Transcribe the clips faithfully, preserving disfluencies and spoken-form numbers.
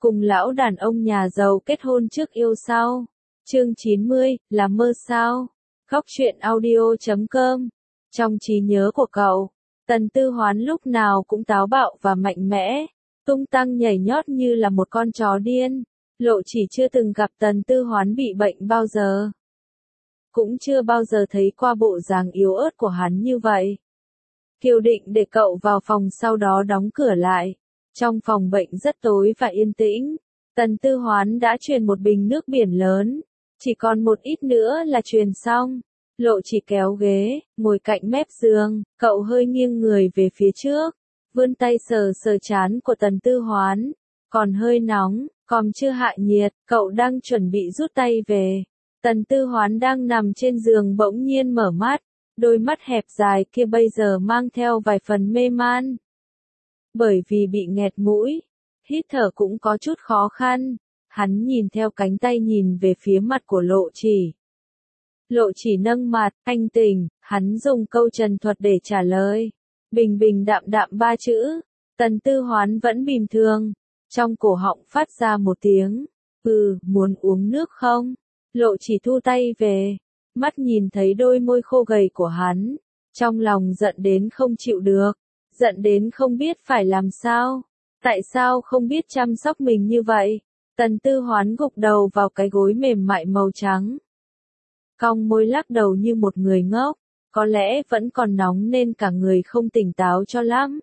cùng lão đàn ông nhà giàu kết hôn trước yêu sau. Chương chín mươi, là mơ sao? Góc truyện audio chấm com. Trong trí nhớ của cậu, Tần Tư Hoán lúc nào cũng táo bạo và mạnh mẽ, tung tăng nhảy nhót như là một con chó điên. Lộ Chỉ chưa từng gặp Tần Tư Hoán bị bệnh bao giờ. Cũng chưa bao giờ thấy qua bộ dáng yếu ớt của hắn như vậy. Kiều định để cậu vào phòng sau đó đóng cửa lại. Trong phòng bệnh rất tối và yên tĩnh. Tần Tư Hoán đã truyền một bình nước biển lớn. Chỉ còn một ít nữa là truyền xong. Lộ Chỉ kéo ghế, ngồi cạnh mép giường, cậu hơi nghiêng người về phía trước. Vươn tay sờ sờ trán của Tần Tư Hoán. Còn hơi nóng, còn chưa hạ nhiệt, cậu đang chuẩn bị rút tay về. Tần Tư Hoán đang nằm trên giường bỗng nhiên mở mắt. Đôi mắt hẹp dài kia bây giờ mang theo vài phần mê man. Bởi vì bị nghẹt mũi, hít thở cũng có chút khó khăn. Hắn nhìn theo cánh tay nhìn về phía mặt của Lộ Chỉ. Lộ Chỉ nâng mặt, anh tỉnh, hắn dùng câu trần thuật để trả lời. Bình bình đạm đạm ba chữ. Tần Tư Hoán vẫn bình thường. Trong cổ họng phát ra một tiếng. Ừ, muốn uống nước không? Lộ Chỉ thu tay về. Mắt nhìn thấy đôi môi khô gầy của hắn. Trong lòng giận đến không chịu được. Giận đến không biết phải làm sao. Tại sao không biết chăm sóc mình như vậy? Tần Tư Hoán gục đầu vào cái gối mềm mại màu trắng. Cong môi lắc đầu như một người ngốc. Có lẽ vẫn còn nóng nên cả người không tỉnh táo cho lắm.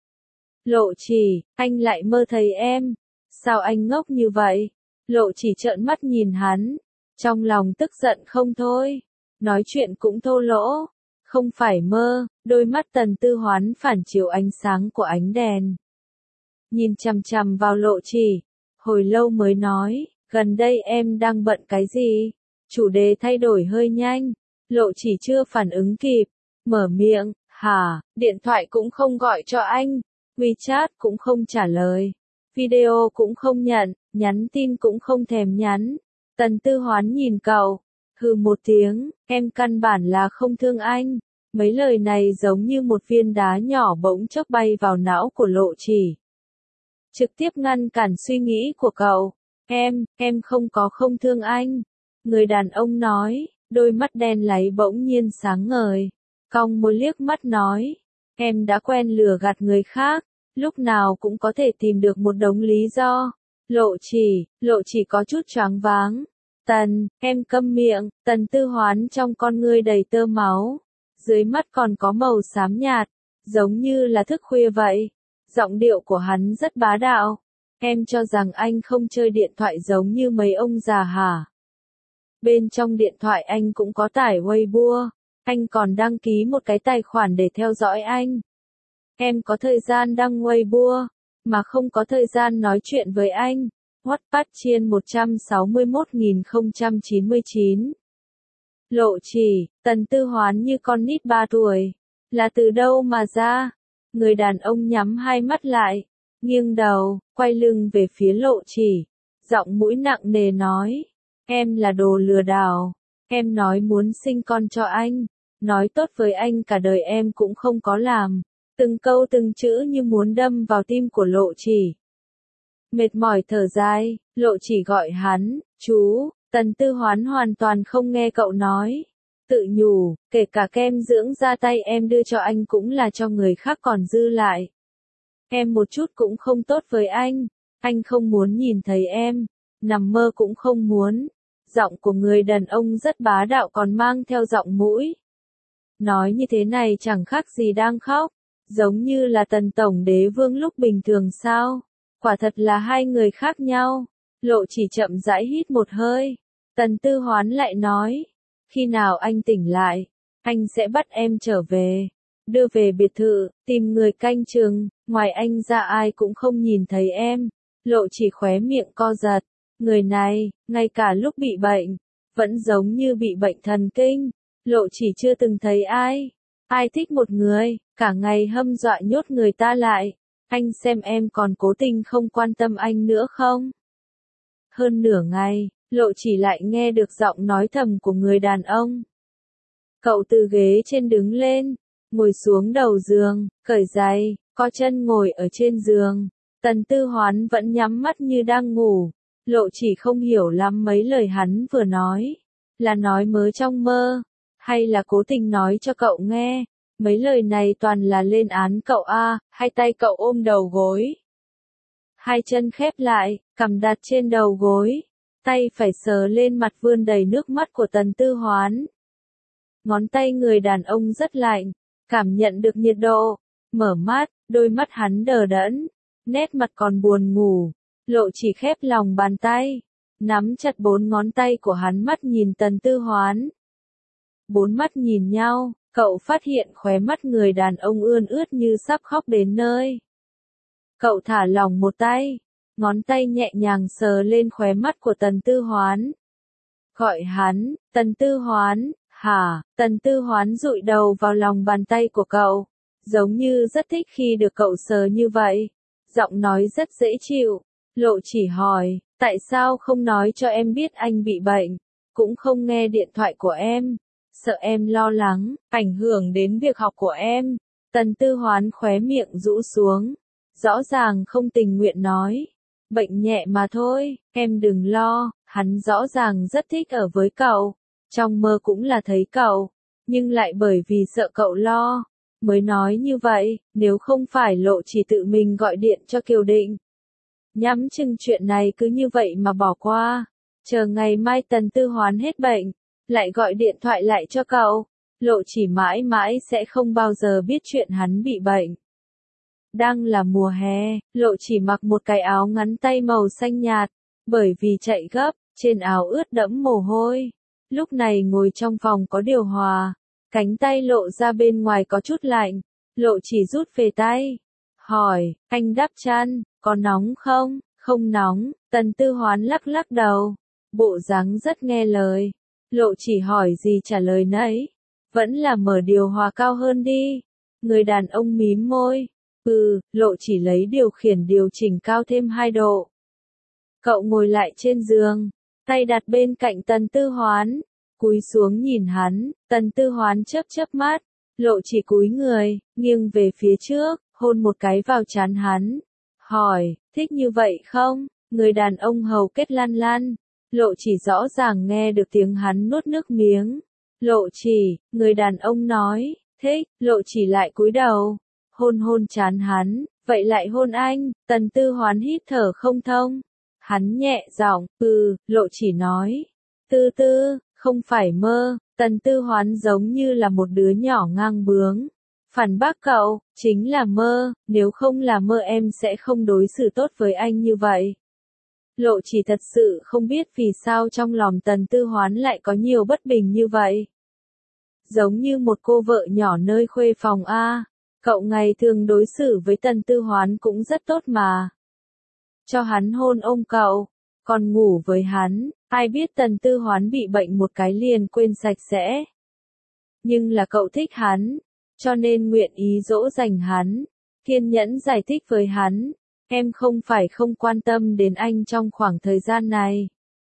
Lộ Chỉ, anh lại mơ thấy em. Sao anh ngốc như vậy? Lộ Chỉ trợn mắt nhìn hắn. Trong lòng tức giận không thôi. Nói chuyện cũng thô lỗ. Không phải mơ. Đôi mắt Tần Tư Hoán phản chiếu ánh sáng của ánh đèn. Nhìn chằm chằm vào Lộ Chỉ. Hồi lâu mới nói. Gần đây em đang bận cái gì? Chủ đề thay đổi hơi nhanh. Lộ Chỉ chưa phản ứng kịp. Mở miệng. Hả? Điện thoại cũng không gọi cho anh. WeChat cũng không trả lời. Video cũng không nhận. Nhắn tin cũng không thèm nhắn. Tần Tư Hoán nhìn cậu. Hừ một tiếng. Em căn bản là không thương anh. Mấy lời này giống như một viên đá nhỏ bỗng chốc bay vào não của Lộ Chỉ. Trực tiếp ngăn cản suy nghĩ của cậu. Em, em không có không thương anh. Người đàn ông nói, đôi mắt đen láy bỗng nhiên sáng ngời. Cong môi liếc mắt nói, em đã quen lừa gạt người khác, lúc nào cũng có thể tìm được một đống lý do. Lộ Chỉ, Lộ Chỉ có chút choáng váng. Tần, em câm miệng. Tần Tư Hoán trong con ngươi đầy tơ máu. Dưới mắt còn có màu xám nhạt, giống như là thức khuya vậy. Giọng điệu của hắn rất bá đạo. Em cho rằng anh không chơi điện thoại giống như mấy ông già hả? Bên trong điện thoại anh cũng có tải Weibo. Anh còn đăng ký một cái tài khoản để theo dõi anh. Em có thời gian đăng Weibo, mà không có thời gian nói chuyện với anh. Wattpad chiên một trăm sáu mươi mốt nghìn không trăm chín mươi chín. Lộ Chỉ, Tần Tư Hoán như con nít ba tuổi. Là từ đâu mà ra? Người đàn ông nhắm hai mắt lại, nghiêng đầu, quay lưng về phía Lộ Chỉ. Giọng mũi nặng nề nói. Em là đồ lừa đảo. Em nói muốn sinh con cho anh. Nói tốt với anh cả đời em cũng không có làm. Từng câu từng chữ như muốn đâm vào tim của Lộ Chỉ. Mệt mỏi thở dài, Lộ Chỉ gọi hắn, chú. Tần Tư Hoán hoàn toàn không nghe cậu nói. Tự nhủ, kể cả kem dưỡng da tay em đưa cho anh cũng là cho người khác còn dư lại. Em một chút cũng không tốt với anh. Anh không muốn nhìn thấy em. Nằm mơ cũng không muốn. Giọng của người đàn ông rất bá đạo còn mang theo giọng mũi. Nói như thế này chẳng khác gì đang khóc. Giống như là Tần Tổng Đế Vương lúc bình thường sao. Quả thật là hai người khác nhau. Lộ Chỉ chậm rãi hít một hơi. Tần Tư Hoán lại nói. Khi nào anh tỉnh lại, anh sẽ bắt em trở về. Đưa về biệt thự, tìm người canh chừng. Ngoài anh ra ai cũng không nhìn thấy em. Lộ Chỉ khóe miệng co giật. Người này, ngay cả lúc bị bệnh, vẫn giống như bị bệnh thần kinh. Lộ Chỉ chưa từng thấy ai. Ai thích một người, cả ngày hâm dọa nhốt người ta lại. Anh xem em còn cố tình không quan tâm anh nữa không? Hơn nửa ngày, Lộ Chỉ lại nghe được giọng nói thầm của người đàn ông. Cậu từ ghế trên đứng lên, ngồi xuống đầu giường, cởi giày, co chân ngồi ở trên giường. Tần Tư Hoán vẫn nhắm mắt như đang ngủ, Lộ Chỉ không hiểu lắm mấy lời hắn vừa nói, là nói mớ trong mơ, hay là cố tình nói cho cậu nghe, mấy lời này toàn là lên án cậu a, hai tay cậu ôm đầu gối. Hai chân khép lại, cằm đặt trên đầu gối, tay phải sờ lên mặt vươn đầy nước mắt của Tần Tư Hoán. Ngón tay người đàn ông rất lạnh, cảm nhận được nhiệt độ, mở mắt, đôi mắt hắn đờ đẫn, nét mặt còn buồn ngủ, Lộ Chỉ khép lòng bàn tay, nắm chặt bốn ngón tay của hắn mắt nhìn Tần Tư Hoán. Bốn mắt nhìn nhau, cậu phát hiện khóe mắt người đàn ông ươn ướt như sắp khóc đến nơi. Cậu thả lỏng một tay, ngón tay nhẹ nhàng sờ lên khóe mắt của Tần Tư Hoán. Gọi hắn, Tần Tư Hoán, hả, Tần Tư Hoán dụi đầu vào lòng bàn tay của cậu, giống như rất thích khi được cậu sờ như vậy. Giọng nói rất dễ chịu, Lộ Chỉ hỏi, tại sao không nói cho em biết anh bị bệnh, cũng không nghe điện thoại của em, sợ em lo lắng, ảnh hưởng đến việc học của em. Tần Tư Hoán khóe miệng rũ xuống, rõ ràng không tình nguyện nói, bệnh nhẹ mà thôi, em đừng lo, hắn rõ ràng rất thích ở với cậu, trong mơ cũng là thấy cậu, nhưng lại bởi vì sợ cậu lo, mới nói như vậy, nếu không phải Lộ Chỉ tự mình gọi điện cho Kiều Định. Nhắm chừng chuyện này cứ như vậy mà bỏ qua, chờ ngày mai Tần Tư Hoán hết bệnh, lại gọi điện thoại lại cho cậu, Lộ Chỉ mãi mãi sẽ không bao giờ biết chuyện hắn bị bệnh. Đang là mùa hè, Lộ Chỉ mặc một cái áo ngắn tay màu xanh nhạt, bởi vì chạy gấp, trên áo ướt đẫm mồ hôi. Lúc này ngồi trong phòng có điều hòa, cánh tay lộ ra bên ngoài có chút lạnh, Lộ Chỉ rút về tay, hỏi, anh đắp chăn, có nóng không? Không nóng, Tần Tư Hoán lắc lắc đầu, bộ dáng rất nghe lời. Lộ Chỉ hỏi gì trả lời nấy, vẫn là mở điều hòa cao hơn đi. Người đàn ông mím môi, ừ, Lộ Chỉ lấy điều khiển điều chỉnh cao thêm hai độ. Cậu ngồi lại trên giường, tay đặt bên cạnh Tần Tư Hoán, cúi xuống nhìn hắn, Tần Tư Hoán chớp chớp mắt, Lộ Chỉ cúi người, nghiêng về phía trước, hôn một cái vào trán hắn, hỏi, thích như vậy không? Người đàn ông hầu kết lăn lăn, Lộ Chỉ rõ ràng nghe được tiếng hắn nuốt nước miếng. Lộ Chỉ, người đàn ông nói, thích, Lộ Chỉ lại cúi đầu, hôn hôn trán hắn, vậy lại hôn anh. Tần Tư Hoán hít thở không thông, hắn nhẹ giọng, ừ, Lộ Chỉ nói, tư tư, không phải mơ. Tần Tư Hoán giống như là một đứa nhỏ ngang bướng, phản bác cậu, chính là mơ, nếu không là mơ em sẽ không đối xử tốt với anh như vậy. Lộ Chỉ thật sự không biết vì sao trong lòng Tần Tư Hoán lại có nhiều bất bình như vậy. Giống như một cô vợ nhỏ nơi khuê phòng A, cậu ngày thường đối xử với Tần Tư Hoán cũng rất tốt mà. Cho hắn hôn ôm cậu, còn ngủ với hắn, ai biết Tần Tư Hoán bị bệnh một cái liền quên sạch sẽ. Nhưng là cậu thích hắn, cho nên nguyện ý dỗ dành hắn, kiên nhẫn giải thích với hắn, em không phải không quan tâm đến anh trong khoảng thời gian này.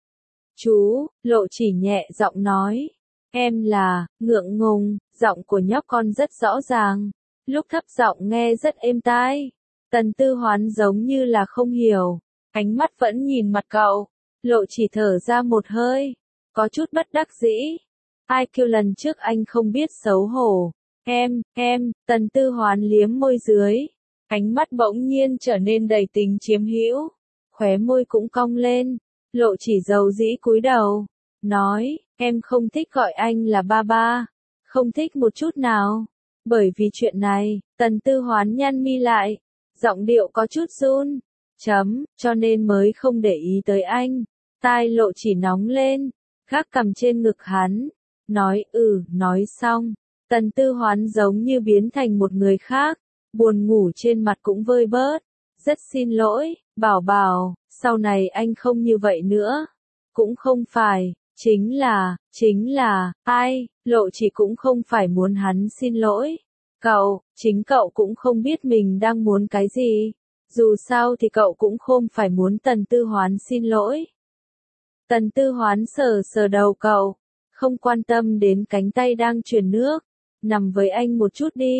Chú, Lộ Chỉ nhẹ giọng nói, em là, ngượng ngùng, giọng của nhóc con rất rõ ràng, lúc thấp giọng nghe rất êm tai. Tần Tư Hoán giống như là không hiểu, ánh mắt vẫn nhìn mặt cậu, Lộ Chỉ thở ra một hơi, có chút bất đắc dĩ. Ai kêu lần trước anh không biết xấu hổ. Em, em, Tần Tư Hoán liếm môi dưới, ánh mắt bỗng nhiên trở nên đầy tình chiếm hữu, khóe môi cũng cong lên, Lộ Chỉ dầu dĩ cúi đầu, nói, em không thích gọi anh là ba ba, không thích một chút nào. Bởi vì chuyện này, Tần Tư Hoán nhăn mi lại, giọng điệu có chút run, chấm, cho nên mới không để ý tới anh. Tai Lộ Chỉ nóng lên, gác cằm trên ngực hắn, nói ừ, nói xong. Tần Tư Hoán giống như biến thành một người khác, buồn ngủ trên mặt cũng vơi bớt. Rất xin lỗi, bảo bảo, sau này anh không như vậy nữa. Cũng không phải, chính là, chính là, ai, Lộ Chỉ cũng không phải muốn hắn xin lỗi. Cậu, chính cậu cũng không biết mình đang muốn cái gì. Dù sao thì cậu cũng không phải muốn Tần Tư Hoán xin lỗi. Tần Tư Hoán sờ sờ đầu cậu, không quan tâm đến cánh tay đang truyền nước. Nằm với anh một chút đi.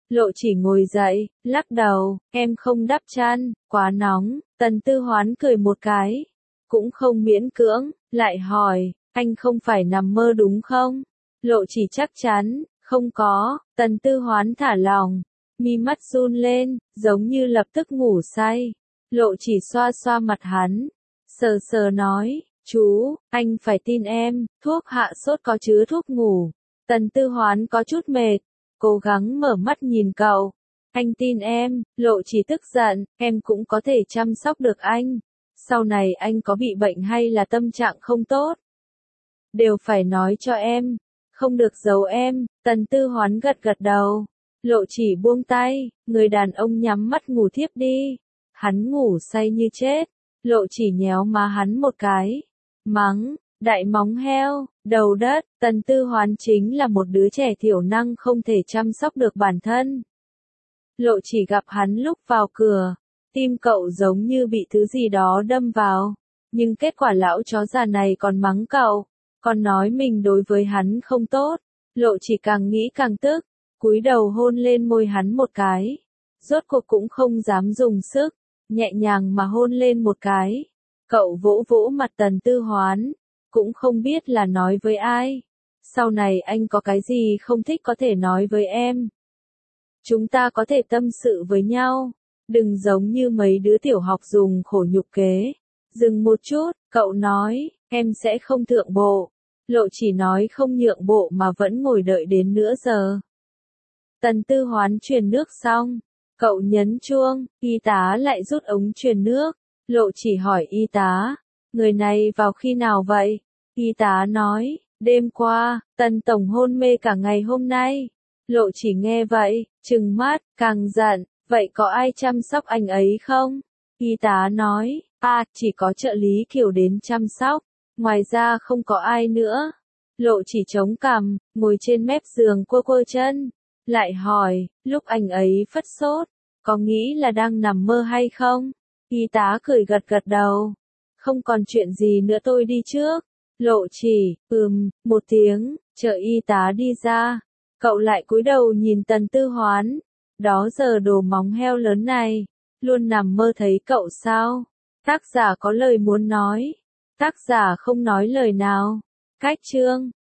Lộ Chỉ ngồi dậy, lắc đầu, em không đắp chăn, quá nóng. Tần Tư Hoán cười một cái, cũng không miễn cưỡng, lại hỏi, anh không phải nằm mơ đúng không? Lộ Chỉ chắc chắn, không có. Tần Tư Hoán thả lỏng, mi mắt run lên, giống như lập tức ngủ say. Lộ Chỉ xoa xoa mặt hắn, sờ sờ nói, chú, anh phải tin em, thuốc hạ sốt có chứa thuốc ngủ. Tần Tư Hoán có chút mệt, cố gắng mở mắt nhìn cậu. Anh tin em. Lộ Chỉ tức giận, em cũng có thể chăm sóc được anh. Sau này anh có bị bệnh hay là tâm trạng không tốt, đều phải nói cho em, không được giấu em. Tần Tư Hoán gật gật đầu. Lộ Chỉ buông tay, người đàn ông nhắm mắt ngủ thiếp đi. Hắn ngủ say như chết. Lộ Chỉ nhéo má hắn một cái, mắng, đại móng heo, đầu đất. Tần Tư Hoán chính là một đứa trẻ thiểu năng không thể chăm sóc được bản thân. Lộ Chỉ gặp hắn lúc vào cửa, tim cậu giống như bị thứ gì đó đâm vào. Nhưng kết quả lão chó già này còn mắng cậu, còn nói mình đối với hắn không tốt. Lộ Chỉ càng nghĩ càng tức, cúi đầu hôn lên môi hắn một cái. Rốt cuộc cũng không dám dùng sức, nhẹ nhàng mà hôn lên một cái. Cậu vỗ vỗ mặt Tần Tư Hoán, cũng không biết là nói với ai. Sau này anh có cái gì không thích có thể nói với em. Chúng ta có thể tâm sự với nhau. Đừng giống như mấy đứa tiểu học dùng khổ nhục kế. Dừng một chút, cậu nói, em sẽ không thượng bộ. Lộ Chỉ nói không nhượng bộ mà vẫn ngồi đợi đến nửa giờ. Tần Tư Hoán truyền nước xong, cậu nhấn chuông, y tá lại rút ống truyền nước. Lộ Chỉ hỏi y tá, người này vào khi nào vậy? Y tá nói, đêm qua. Tần tổng hôn mê cả ngày hôm nay. Lộ Chỉ nghe vậy, trừng mắt, càng giận, vậy có ai chăm sóc anh ấy không? Y tá nói, à, chỉ có trợ lý Kiều đến chăm sóc, ngoài ra không có ai nữa. Lộ Chỉ chống cằm, ngồi trên mép giường quơ quơ chân, lại hỏi, lúc anh ấy phất sốt, có nghĩ là đang nằm mơ hay không? Y tá cười gật gật đầu, không còn chuyện gì nữa tôi đi trước. Lộ Chỉ, ừm, một tiếng, chờ y tá đi ra. Cậu lại cúi đầu nhìn Tần Tư Hoán. Đó giờ đồ móng heo lớn này, luôn nằm mơ thấy cậu sao? Tác giả có lời muốn nói. Tác giả không nói lời nào. Cách chương